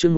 chương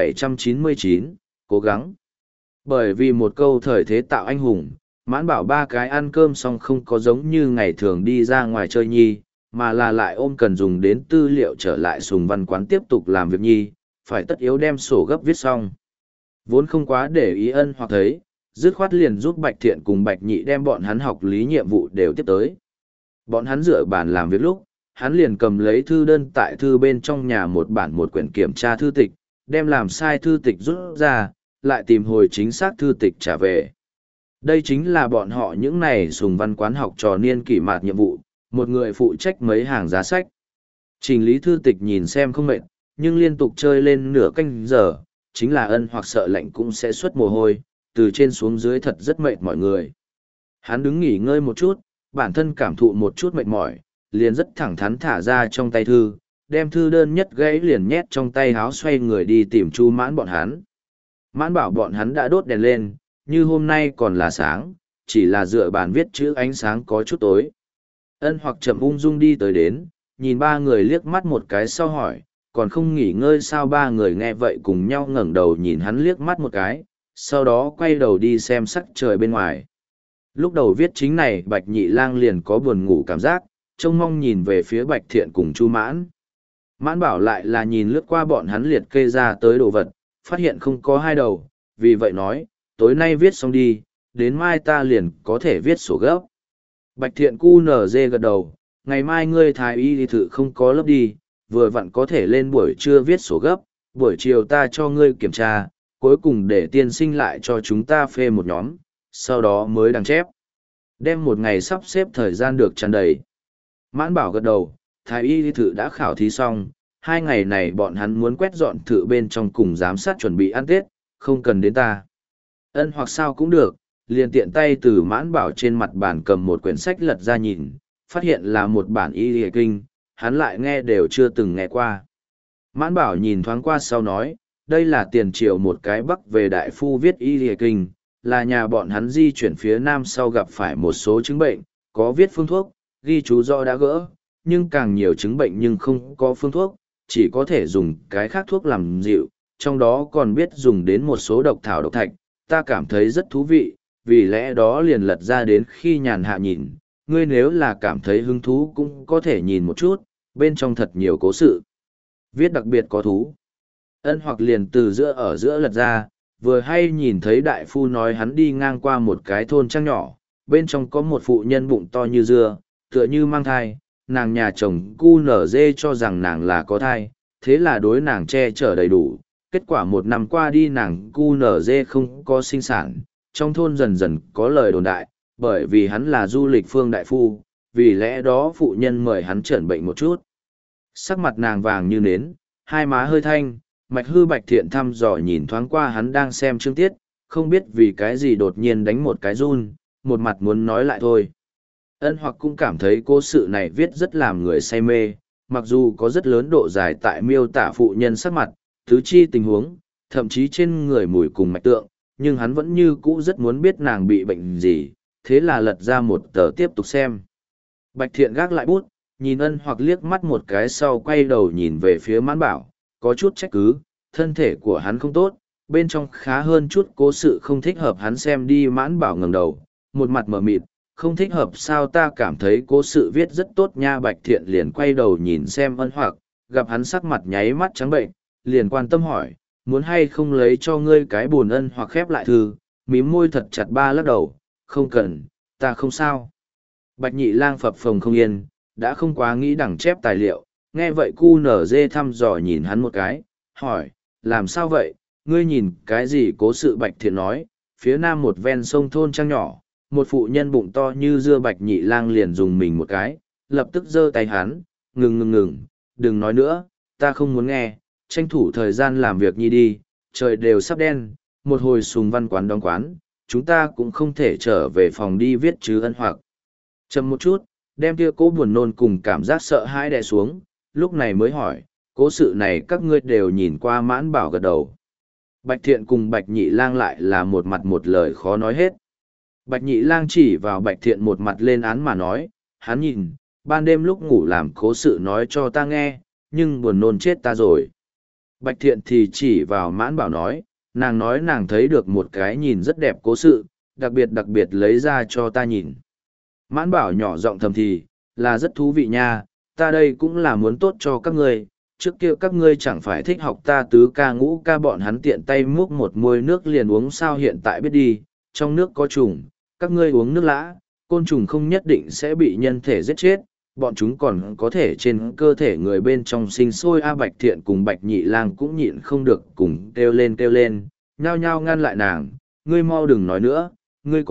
1799, cố gắng. Bởi vì một câu thời thế tạo anh hùng, Mãn Bảo ba cái ăn cơm xong không có giống như ngày thường đi ra ngoài chơi nhi, mà là lại ôm cần dùng đến tư liệu trở lại Sùng Văn Quán tiếp tục làm việc nhi, phải tất yếu đem sổ gấp viết xong. Vốn không quá để ý Ân Hoặc thấy, dứt khoát liền giúp Bạch Thiện cùng Bạch Nhị đem bọn hắn học lý nhiệm vụ đều tiếp tới. Bọn hắn dựa bàn làm việc lúc, hắn liền cầm lấy thư đơn tại thư bên trong nhà một bản một quyển kiểm tra thư tịch, đem làm sai thư tịch rút ra, lại tìm hồi chính xác thư tịch trả về. Đây chính là bọn họ những này Sùng Văn Quán học trò niên kỷ mạt nhiệm vụ, một người phụ trách mấy hàng giá sách. Trình lý thư tịch nhìn xem không mệt, nhưng liên tục chơi lên nửa canh giờ, chính là Ân Hoặc sợ lạnh cũng sẽ xuất mồ hôi, từ trên xuống dưới thật rất mệt mọi người. Hắn đứng nghỉ ngơi một chút, bản thân cảm thụ một chút mệt mỏi, liền rất thẳng thắn thả ra trong tay thư, đem thư đơn nhất gãy liền nhét trong tay háo xoay người đi tìm Chu Mãn bọn hắn. Mãn Bảo bọn hắn đã đốt đèn lên, như hôm nay còn là sáng, chỉ là dựa bàn viết chữ ánh sáng có chút tối. Ân Hoặc chậm ung dung đi tới đến, nhìn ba người liếc mắt một cái sau hỏi, còn không nghỉ ngơi sao? Ba người nghe vậy cùng nhau ngẩng đầu nhìn hắn liếc mắt một cái, sau đó quay đầu đi xem sắc trời bên ngoài. Lúc đầu viết chính này Bạch Nhị Lang liền có buồn ngủ cảm giác, trông mong nhìn về phía Bạch Thiện cùng Chu Mãn. Mãn Bảo lại là nhìn lướt qua bọn hắn liệt kê ra tới đồ vật, phát hiện không có hai đầu, vì vậy nói, tối nay viết xong đi, đến mai ta liền có thể viết sổ gấp. Bạch Thiện cu nở dê gật đầu, ngày mai ngươi thái y thì thử không có lớp đi, vừa vặn có thể lên buổi trưa viết sổ gấp, buổi chiều ta cho ngươi kiểm tra, cuối cùng để tiên sinh lại cho chúng ta phê một nhóm, sau đó mới đăng chép. Đem một ngày sắp xếp thời gian được tràn đầy. Mãn Bảo gật đầu, thái y thử đã khảo thí xong, 2 ngày này bọn hắn muốn quét dọn thử bên trong cùng giám sát chuẩn bị ăn Tết, không cần đến ta. Ân Hoặc sao cũng được, liền tiện tay từ Mãn Bảo trên mặt bàn cầm một quyển sách lật ra nhìn, phát hiện là một bản y y kinh, hắn lại nghe đều chưa từng nghe qua. Mãn Bảo nhìn thoáng qua sau nói, đây là tiền triệu một cái Bắc về đại phu viết y y kinh, là nhà bọn hắn di chuyển phía Nam sau gặp phải một số chứng bệnh, có viết phương thuốc, ghi chú rõ đã gỡ, nhưng càng nhiều chứng bệnh nhưng không có phương thuốc, chỉ có thể dùng cái khác thuốc làm dịu, trong đó còn biết dùng đến một số độc thảo độc thạch, ta cảm thấy rất thú vị, vì lẽ đó liền lật ra đến khi nhàn hạ nhìn, ngươi nếu là cảm thấy hứng thú cũng có thể nhìn một chút, bên trong thật nhiều cố sự. Viết đặc biệt có thú. Ân Hoặc liền từ ở giữa lật ra, vừa hay nhìn thấy đại phu nói hắn đi ngang qua một cái thôn trang nhỏ, bên trong có một phụ nhân bụng to như dưa, tựa như mang thai, nàng nhà chồng cu nở dê cho rằng nàng là có thai, thế là đối nàng che chở đầy đủ. Kết quả 1 năm qua đi nàng cu nở dê không có sinh sản, trong thôn dần dần có lời đồn đại, bởi vì hắn là du lịch phương đại phu, vì lẽ đó phụ nhân mời hắn chẩn bệnh một chút. Sắc mặt nàng vàng như nến, hai má hơi thanh, Mạch Hư Bạch Thiện thăm dò nhìn thoáng qua hắn đang xem chương tiết, không biết vì cái gì đột nhiên đánh một cái run, một mặt muốn nói lại thôi. Ân Hoặc cũng cảm thấy cố sự này viết rất làm người say mê, mặc dù có rất lớn độ dài tại miêu tả phụ nhân sắc mặt, tứ chi tình huống, thậm chí trên người mùi cùng mạch tượng, nhưng hắn vẫn như cũ rất muốn biết nàng bị bệnh gì, thế là lật ra một tờ tiếp tục xem. Bạch Thiện gác lại bút, nhìn Ân Hoặc liếc mắt một cái sau quay đầu nhìn về phía Mãn Bảo, có chút trách cứ, thân thể của hắn không tốt, bên trong khá hơn chút cố sự không thích hợp hắn xem đi. Mãn Bảo ngẩng đầu, một mặt mờ mịt, không thích hợp sao? Ta cảm thấy cố sự viết rất tốt nha. Bạch Thiện liền quay đầu nhìn xem Ân Hoặc, gặp hắn sắc mặt nháy mắt trắng bệnh, liền quan tâm hỏi, muốn hay không lấy cho ngươi cái buồn. Ân Hoặc khép lại thư, mím môi thật chặt ba lắc đầu, không cần, ta không sao. Bạch Nhị Lang phập phồng không yên, đã không quá nghĩ đẳng chép tài liệu, nghe vậy cu nở dê thăm dò nhìn hắn một cái, hỏi, làm sao vậy, ngươi nhìn cái gì? Cố sự Bạch Thiện nói, phía nam một ven sông thôn trang nhỏ, một phụ nhân bụng to như dưa. Bạch Nhị Lang liền dùng mình một cái, lập tức giơ tay hắn, ngừng, đừng nói nữa, ta không muốn nghe, tranh thủ thời gian làm việc nhi đi, trời đều sắp đen, một hồi Sùng Văn Quán đóng quán, chúng ta cũng không thể trở về phòng đi viết chứ. Ân Hoặc chậm một chút, đem kia cố buồn nôn cùng cảm giác sợ hãi đè xuống, lúc này mới hỏi, cố sự này các ngươi đều nhìn qua? Mãn Bảo gật đầu. Bạch Thiện cùng Bạch Nhị Lang lại là một mặt một lời khó nói hết. Bạch Nhị Lang chỉ vào Bạch Thiện một mặt lên án mà nói, hắn nhìn, ban đêm lúc ngủ làm cố sự nói cho ta nghe, nhưng buồn nôn chết ta rồi. Bạch Thiện thì chỉ vào Mãn Bảo nói nàng thấy được một cái nhìn rất đẹp cố sự, đặc biệt lấy ra cho ta nhìn. Mãn Bảo nhỏ giọng thầm thì, là rất thú vị nha, ta đây cũng là muốn tốt cho các ngươi, trước kia các ngươi chẳng phải thích học ta tứ ca ngũ ca bọn hắn tiện tay múc một muôi nước liền uống sao hiện tại biết đi, trong nước có trùng, các ngươi uống nước lã, côn trùng không nhất định sẽ bị nhân thể giết chết, bọn chúng còn có thể trên cơ thể người bên trong sinh sôi. Bạch Thiện cùng Bạch Nhị Lang cũng nhịn không được cùng kêu lên, nhao nhao ngăn lại nàng, ngươi mau đừng nói nữa, ngươi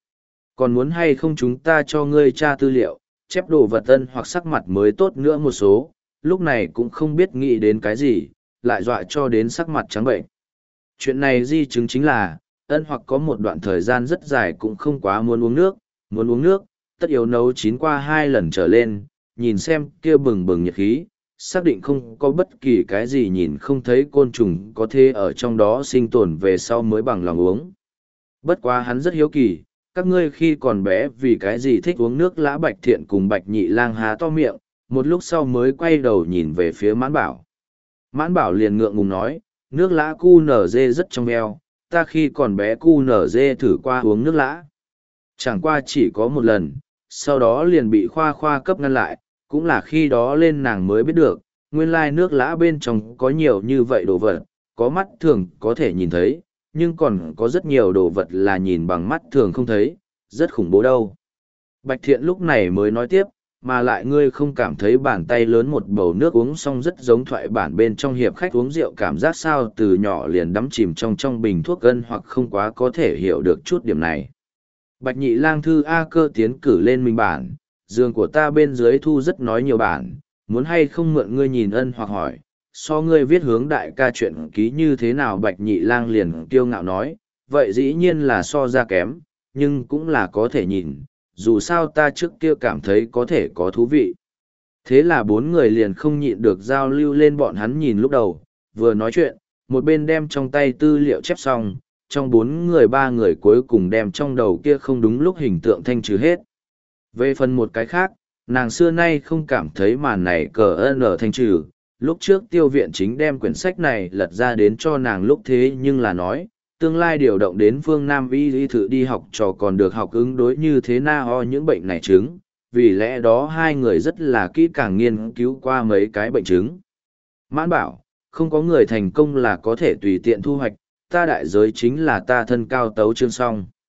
còn muốn hay không chúng ta cho ngươi tra tư liệu, chép đồ vật tân hoặc sắc mặt mới tốt nữa một số, lúc này cũng không biết nghĩ đến cái gì, lại dọa cho đến sắc mặt trắng bệnh. Chuyện này di chứng chính là, ân hoặc có một đoạn thời gian rất dài cũng không quá muốn uống nước, tất yếu nấu chín qua 2 lần trở lên, nhìn xem kia bừng bừng nhiệt khí, xác định không có bất kỳ cái gì nhìn không thấy côn trùng có thể ở trong đó sinh tồn về sau mới bằng lòng uống. Bất quá hắn rất hiếu kỳ, các ngươi khi còn bé vì cái gì thích uống nước lã. Bạch Thiện cùng Bạch Nhị Lang há to miệng, một lúc sau mới quay đầu nhìn về phía Mãn Bảo. Mãn Bảo liền ngượng ngùng nói, nước lã cu nở dê rất trong veo, ta khi còn bé cu nở dê thử qua uống nước lã. Chẳng qua chỉ có một lần, sau đó liền bị khoa cấp ngăn lại, cũng là khi đó lên nàng mới biết được, nguyên lai nước lã bên trong có nhiều như vậy đồ vật, có mắt thường có thể nhìn thấy, nhưng còn có rất nhiều đồ vật là nhìn bằng mắt thường không thấy, rất khủng bố đâu. Bạch Thiện lúc này mới nói tiếp, mà lại ngươi không cảm thấy bàn tay lớn một bầu nước uống xong rất giống thoại bản bên trong hiệp khách uống rượu cảm giác sao, từ nhỏ liền đắm chìm trong bình thuốc gân hoặc không quá có thể hiểu được chút điểm này. Bạch Nhị Lang thư A Cơ tiến cử lên mình bản, giường của ta bên dưới thu rất nói nhiều bản, muốn hay không mượn ngươi nhìn. Ân hoặc hỏi, so ngươi viết hướng đại ca chuyện ký như thế nào? Bạch Nhị Lang liền kiêu ngạo nói, vậy dĩ nhiên là so ra kém, nhưng cũng là có thể nhìn, dù sao ta trước kia cảm thấy có thể có thú vị. Thế là 4 người liền không nhịn được giao lưu lên. Bọn hắn nhìn lúc đầu, vừa nói chuyện, một bên đem trong tay tư liệu chép xong, trong 4 người 3 người cuối cùng đem trong đầu kia không đúng lúc hình tượng thanh trừ hết. Về phần một cái khác, nàng xưa nay không cảm thấy màn này cờ n thanh trừ, lúc trước Tiêu Viện Chính đem quyển sách này lật ra đến cho nàng lúc thế nhưng là nói, tương lai điều động đến phương Nam y thự đi học trò còn được học ứng đối như thế nào những bệnh này chứng, vì lẽ đó 2 người rất là kỹ càng nghiên cứu qua mấy cái bệnh chứng. Mãn Bảo, không có người thành công là có thể tùy tiện thu hoạch, ta đại giới chính là ta thân cao tấu chương song.